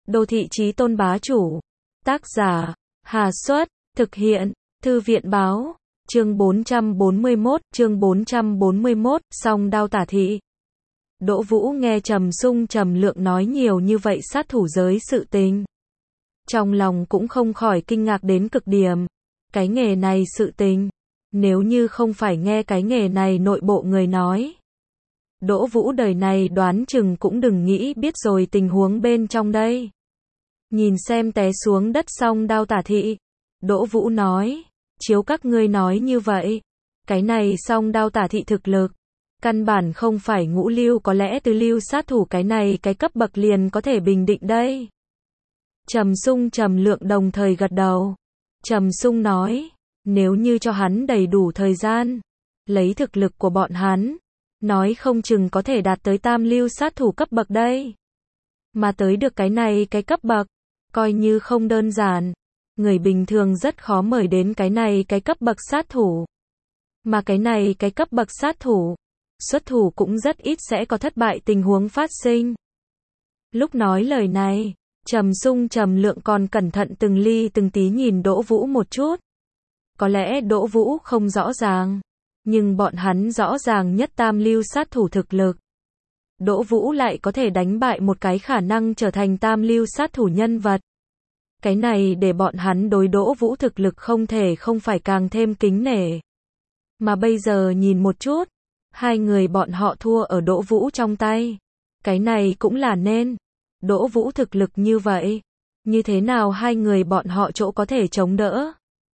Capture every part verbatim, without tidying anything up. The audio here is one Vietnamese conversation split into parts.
Đô thị chí tôn bá chủ. Tác giả, Hà Xuất, thực hiện, Thư viện báo, chương bốn trăm bốn mươi mốt, chương bốn trăm bốn mươi mốt, song đao tả thị. Đỗ Vũ nghe Trầm Sung Trầm Lượng nói nhiều như vậy sát thủ giới sự tình. Trong lòng cũng không khỏi kinh ngạc đến cực điểm. Cái nghề này sự tình, nếu như không phải nghe cái nghề này nội bộ người nói, Đỗ Vũ đời này đoán chừng cũng đừng nghĩ biết rồi tình huống bên trong đây. Nhìn xem té xuống đất song đao tả thị, Đỗ Vũ nói, chiếu các ngươi nói như vậy, cái này song đao tả thị thực lực, căn bản không phải ngũ lưu, có lẽ tứ lưu sát thủ cái này cái cấp bậc liền có thể bình định đây. Trầm Sung Trầm Lượng đồng thời gật đầu. Trầm Sung nói, nếu như cho hắn đầy đủ thời gian, lấy thực lực của bọn hắn, nói không chừng có thể đạt tới tam lưu sát thủ cấp bậc đây. Mà tới được cái này cái cấp bậc, coi như không đơn giản. Người bình thường rất khó mời đến cái này cái cấp bậc sát thủ. Mà cái này cái cấp bậc sát thủ, xuất thủ cũng rất ít sẽ có thất bại tình huống phát sinh. Lúc nói lời này, Trầm Sung Trầm Lượng còn cẩn thận từng ly từng tí nhìn Đỗ Vũ một chút. Có lẽ Đỗ Vũ không rõ ràng, nhưng bọn hắn rõ ràng nhất tam lưu sát thủ thực lực. Đỗ Vũ lại có thể đánh bại một cái khả năng trở thành tam lưu sát thủ nhân vật. Cái này để bọn hắn đối Đỗ Vũ thực lực không thể không phải càng thêm kính nể. Mà bây giờ nhìn một chút, hai người bọn họ thua ở Đỗ Vũ trong tay. Cái này cũng là nên. Đỗ Vũ thực lực như vậy, như thế nào hai người bọn họ chỗ có thể chống đỡ?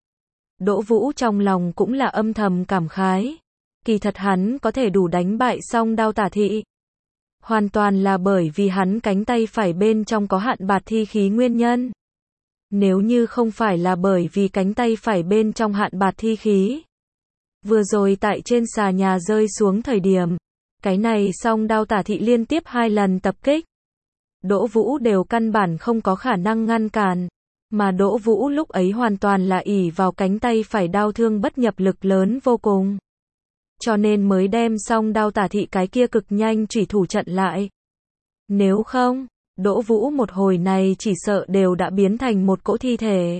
Đỗ Vũ trong lòng cũng là âm thầm cảm khái. Kỳ thật hắn có thể đủ đánh bại song đao tả thị, hoàn toàn là bởi vì hắn cánh tay phải bên trong có hạn bạt thi khí nguyên nhân. Nếu như không phải là bởi vì cánh tay phải bên trong hạn bạt thi khí, vừa rồi tại trên xà nhà rơi xuống thời điểm, cái này song đao tả thị liên tiếp hai lần tập kích, Đỗ Vũ đều căn bản không có khả năng ngăn cản. Mà Đỗ Vũ lúc ấy hoàn toàn là ỷ vào cánh tay phải đao thương bất nhập lực lớn vô cùng. Cho nên mới đem song đao tả thị cái kia cực nhanh chủy thủ trận lại. Nếu không, Đỗ Vũ một hồi này chỉ sợ đều đã biến thành một cỗ thi thể.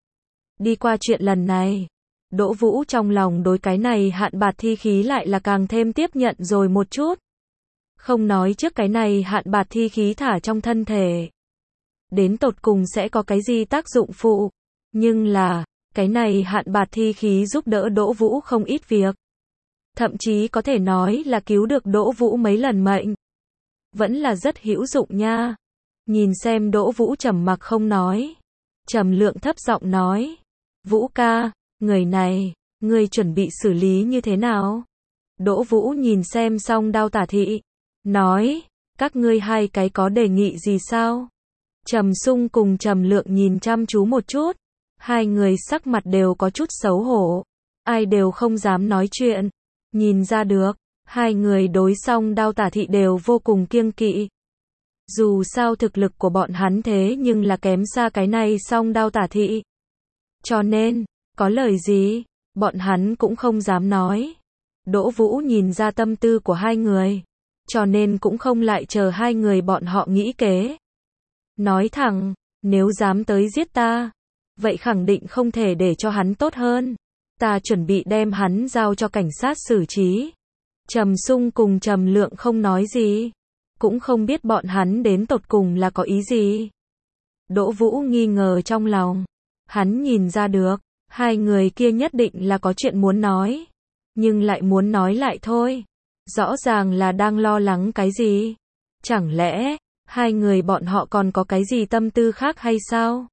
Đi qua chuyện lần này, Đỗ Vũ trong lòng đối cái này hạn bạt thi khí lại là càng thêm tiếp nhận rồi một chút. Không nói trước cái này hạn bạt thi khí thả trong thân thể, đến tột cùng sẽ có cái gì tác dụng phụ. Nhưng là, cái này hạn bạt thi khí giúp đỡ Đỗ Vũ không ít việc. Thậm chí có thể nói là cứu được Đỗ Vũ mấy lần mệnh. Vẫn là rất hữu dụng nha. Nhìn xem Đỗ Vũ trầm mặc không nói. Trầm Lượng thấp giọng nói. Vũ ca, người này, ngươi chuẩn bị xử lý như thế nào? Đỗ Vũ nhìn xem song đao tả thị, nói, các ngươi hai cái có đề nghị gì sao? Trầm Sung cùng Trầm Lượng nhìn chăm chú một chút, hai người sắc mặt đều có chút xấu hổ, ai đều không dám nói chuyện. Nhìn ra được, hai người đối song đao tả thị đều vô cùng kiêng kỵ. Dù sao thực lực của bọn hắn thế nhưng là kém xa cái này song đao tả thị. Cho nên, có lời gì, bọn hắn cũng không dám nói. Đỗ Vũ nhìn ra tâm tư của hai người, cho nên cũng không lại chờ hai người bọn họ nghĩ kế. Nói thẳng, nếu dám tới giết ta, vậy khẳng định không thể để cho hắn tốt hơn. Ta chuẩn bị đem hắn giao cho cảnh sát xử trí. Trầm Sung cùng Trầm Lượng không nói gì, cũng không biết bọn hắn đến tột cùng là có ý gì. Đỗ Vũ nghi ngờ trong lòng, hắn nhìn ra được, hai người kia nhất định là có chuyện muốn nói, nhưng lại muốn nói lại thôi. Rõ ràng là đang lo lắng cái gì? Chẳng lẽ hai người bọn họ còn có cái gì tâm tư khác hay sao?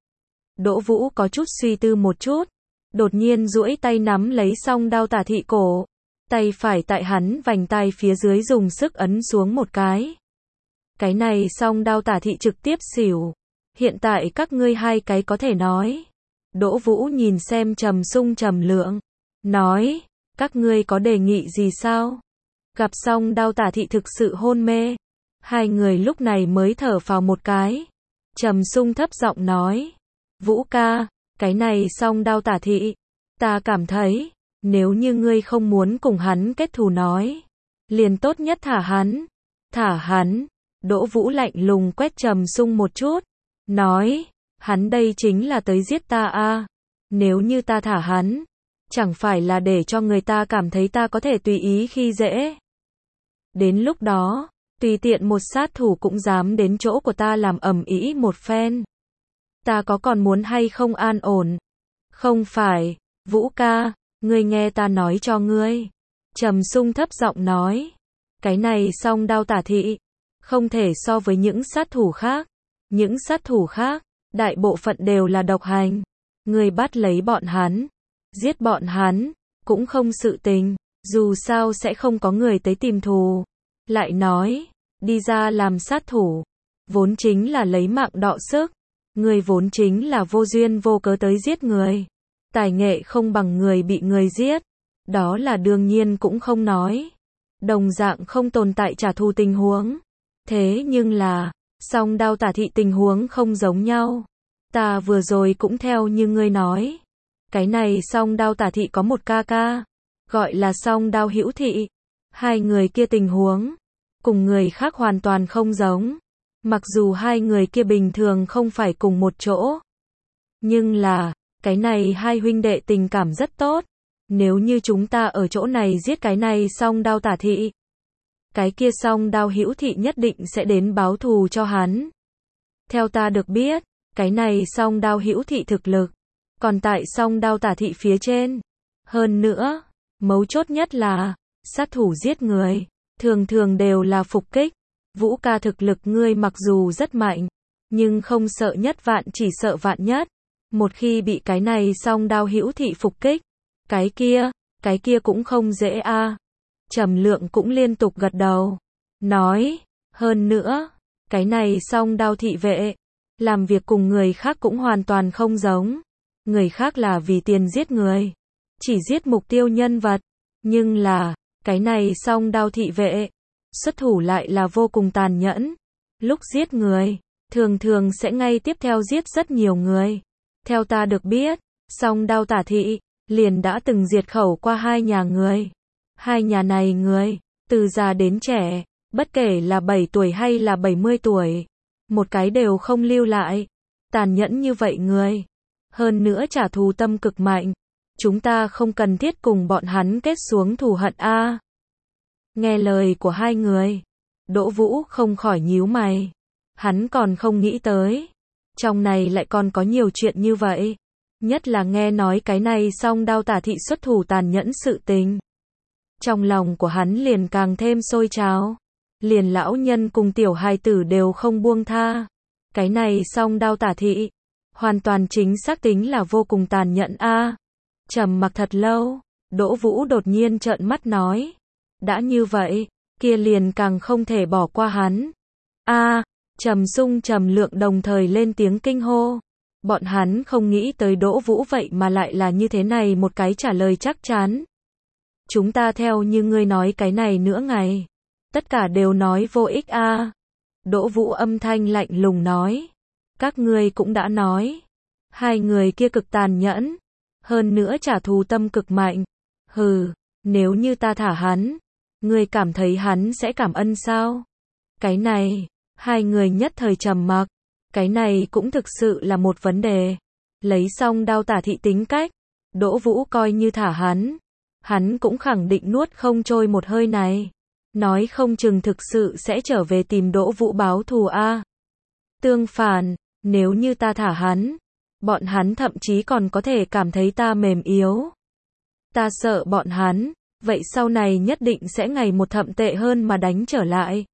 Đỗ Vũ có chút suy tư một chút, đột nhiên duỗi tay nắm lấy song đao tả thị cổ, tay phải tại hắn vành tai phía dưới dùng sức ấn xuống một cái. Cái này song đao tả thị trực tiếp xỉu. Hiện tại các ngươi hai cái có thể nói. Đỗ Vũ nhìn xem Trầm Sung Trầm Lượng, nói, các ngươi có đề nghị gì sao? Gặp song đao tả thị thực sự hôn mê, hai người lúc này mới thở phào một cái. Trầm Sung thấp giọng nói, Vũ ca, cái này song đao tả thị, ta cảm thấy, nếu như ngươi không muốn cùng hắn kết thù nói, liền tốt nhất thả hắn. Thả hắn? Đỗ Vũ lạnh lùng quét Trầm Sung một chút, nói, hắn đây chính là tới giết ta a. Nếu như ta thả hắn, chẳng phải là để cho người ta cảm thấy ta có thể tùy ý khi dễ. Đến lúc đó, tùy tiện một sát thủ cũng dám đến chỗ của ta làm ầm ĩ một phen. Ta có còn muốn hay không an ổn? Không phải, Vũ ca, ngươi nghe ta nói cho ngươi. Trầm Sung thấp giọng nói, cái này Song Đao Tả Thị, không thể so với những sát thủ khác. Những sát thủ khác, đại bộ phận đều là độc hành. Ngươi bắt lấy bọn hắn, giết bọn hắn, cũng không sự tình, dù sao sẽ không có người tới tìm thù. Lại nói, đi ra làm sát thủ, vốn chính là lấy mạng đọ sức. Người vốn chính là vô duyên vô cớ tới giết người. Tài nghệ không bằng người bị người giết. Đó là đương nhiên cũng không nói. Đồng dạng không tồn tại trả thù tình huống. Thế nhưng là, Song Đao Tả Thị tình huống không giống nhau. Ta vừa rồi cũng theo như ngươi nói. Cái này Song Đao Tả Thị có một ca ca, gọi là Song Đao Hữu Thị. Hai người kia tình huống, cùng người khác hoàn toàn không giống. Mặc dù hai người kia bình thường không phải cùng một chỗ. Nhưng là, cái này hai huynh đệ tình cảm rất tốt. Nếu như chúng ta ở chỗ này giết cái này Song Đao Tả Thị, cái kia Song Đao Hữu Thị nhất định sẽ đến báo thù cho hắn. Theo ta được biết, cái này Song Đao Hữu Thị thực lực còn tại Song Đao Tả Thị phía trên. Hơn nữa, mấu chốt nhất là, sát thủ giết người, thường thường đều là phục kích. Vũ ca thực lực ngươi mặc dù rất mạnh, nhưng không sợ nhất vạn chỉ sợ vạn nhất. Một khi bị cái này Song Đao Hữu Thị phục kích, cái kia, cái kia cũng không dễ a. À. Trầm Lượng cũng liên tục gật đầu, nói, hơn nữa, cái này Song Đao thị vệ, làm việc cùng người khác cũng hoàn toàn không giống. Người khác là vì tiền giết người, chỉ giết mục tiêu nhân vật, nhưng là, cái này Song Đao thị vệ, xuất thủ lại là vô cùng tàn nhẫn. Lúc giết người, thường thường sẽ ngay tiếp theo giết rất nhiều người. Theo ta được biết, Song Đao Tả Thị, liền đã từng diệt khẩu qua hai nhà người. Hai nhà này người, từ già đến trẻ, bất kể là bảy tuổi hay là bảy mươi tuổi, một cái đều không lưu lại. Tàn nhẫn như vậy người, hơn nữa trả thù tâm cực mạnh. Chúng ta không cần thiết cùng bọn hắn kết xuống thù hận a. À. Nghe lời của hai người, Đỗ Vũ không khỏi nhíu mày. Hắn còn không nghĩ tới, trong này lại còn có nhiều chuyện như vậy. Nhất là nghe nói cái này Song Đao Tả Thị xuất thủ tàn nhẫn sự tình. Trong lòng của hắn liền càng thêm sôi trào. Liền lão nhân cùng tiểu hài tử đều không buông tha. Cái này Song Đao Tả Thị, hoàn toàn chính xác tính là vô cùng tàn nhẫn a. À. Trầm mặc thật lâu, Đỗ Vũ đột nhiên trợn mắt nói, đã như vậy, kia liền càng không thể bỏ qua hắn. A, à, Trầm Sung Trầm Lượng đồng thời lên tiếng kinh hô. Bọn hắn không nghĩ tới Đỗ Vũ vậy mà lại là như thế này một cái trả lời chắc chắn. Chúng ta theo như ngươi nói cái này nữa ngày, tất cả đều nói vô ích a. À. Đỗ Vũ âm thanh lạnh lùng nói, các ngươi cũng đã nói, hai người kia cực tàn nhẫn, hơn nữa trả thù tâm cực mạnh. Hừ, nếu như ta thả hắn, ngươi cảm thấy hắn sẽ cảm ơn sao? Cái này, hai người nhất thời trầm mặc. Cái này cũng thực sự là một vấn đề. Lấy Song Đao Tả Thị tính cách, Đỗ Vũ coi như thả hắn, hắn cũng khẳng định nuốt không trôi một hơi này. Nói không chừng thực sự sẽ trở về tìm Đỗ Vũ báo thù a. À. Tương phản, nếu như ta thả hắn, bọn hắn thậm chí còn có thể cảm thấy ta mềm yếu. Ta sợ bọn hắn, vậy sau này nhất định sẽ ngày một thậm tệ hơn mà đánh trở lại.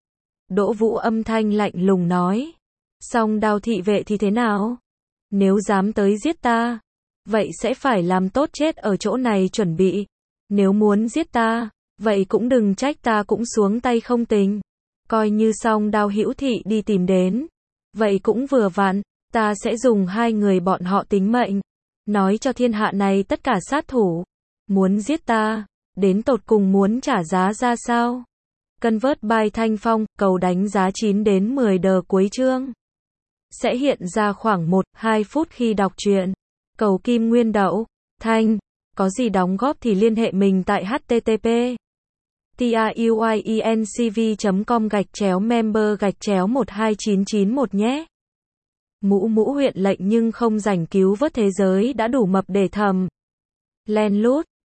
Đỗ Vũ âm thanh lạnh lùng nói, Song Đao thị vệ thì thế nào? Nếu dám tới giết ta, vậy sẽ phải làm tốt chết ở chỗ này chuẩn bị. Nếu muốn giết ta, vậy cũng đừng trách ta cũng xuống tay không tình. Coi như Song Đao Hữu Thị đi tìm đến, vậy cũng vừa vặn, ta sẽ dùng hai người bọn họ tính mệnh, nói cho thiên hạ này tất cả sát thủ, muốn giết ta, đến tột cùng muốn trả giá ra sao? Convert by Thanh Phong, cầu đánh giá chín đến mười đờ cuối chương. Sẽ hiện ra khoảng một đến hai phút khi đọc truyện. Cầu Kim Nguyên Đậu, Thanh, có gì đóng góp thì liên hệ mình tại h t t p tuyêncv chấm com gạch chéo member gạch chéo một hai chín chín một nhé. Mũ mũ huyện lệnh nhưng không giành cứu vớt thế giới đã đủ mập để thầm. Len lút.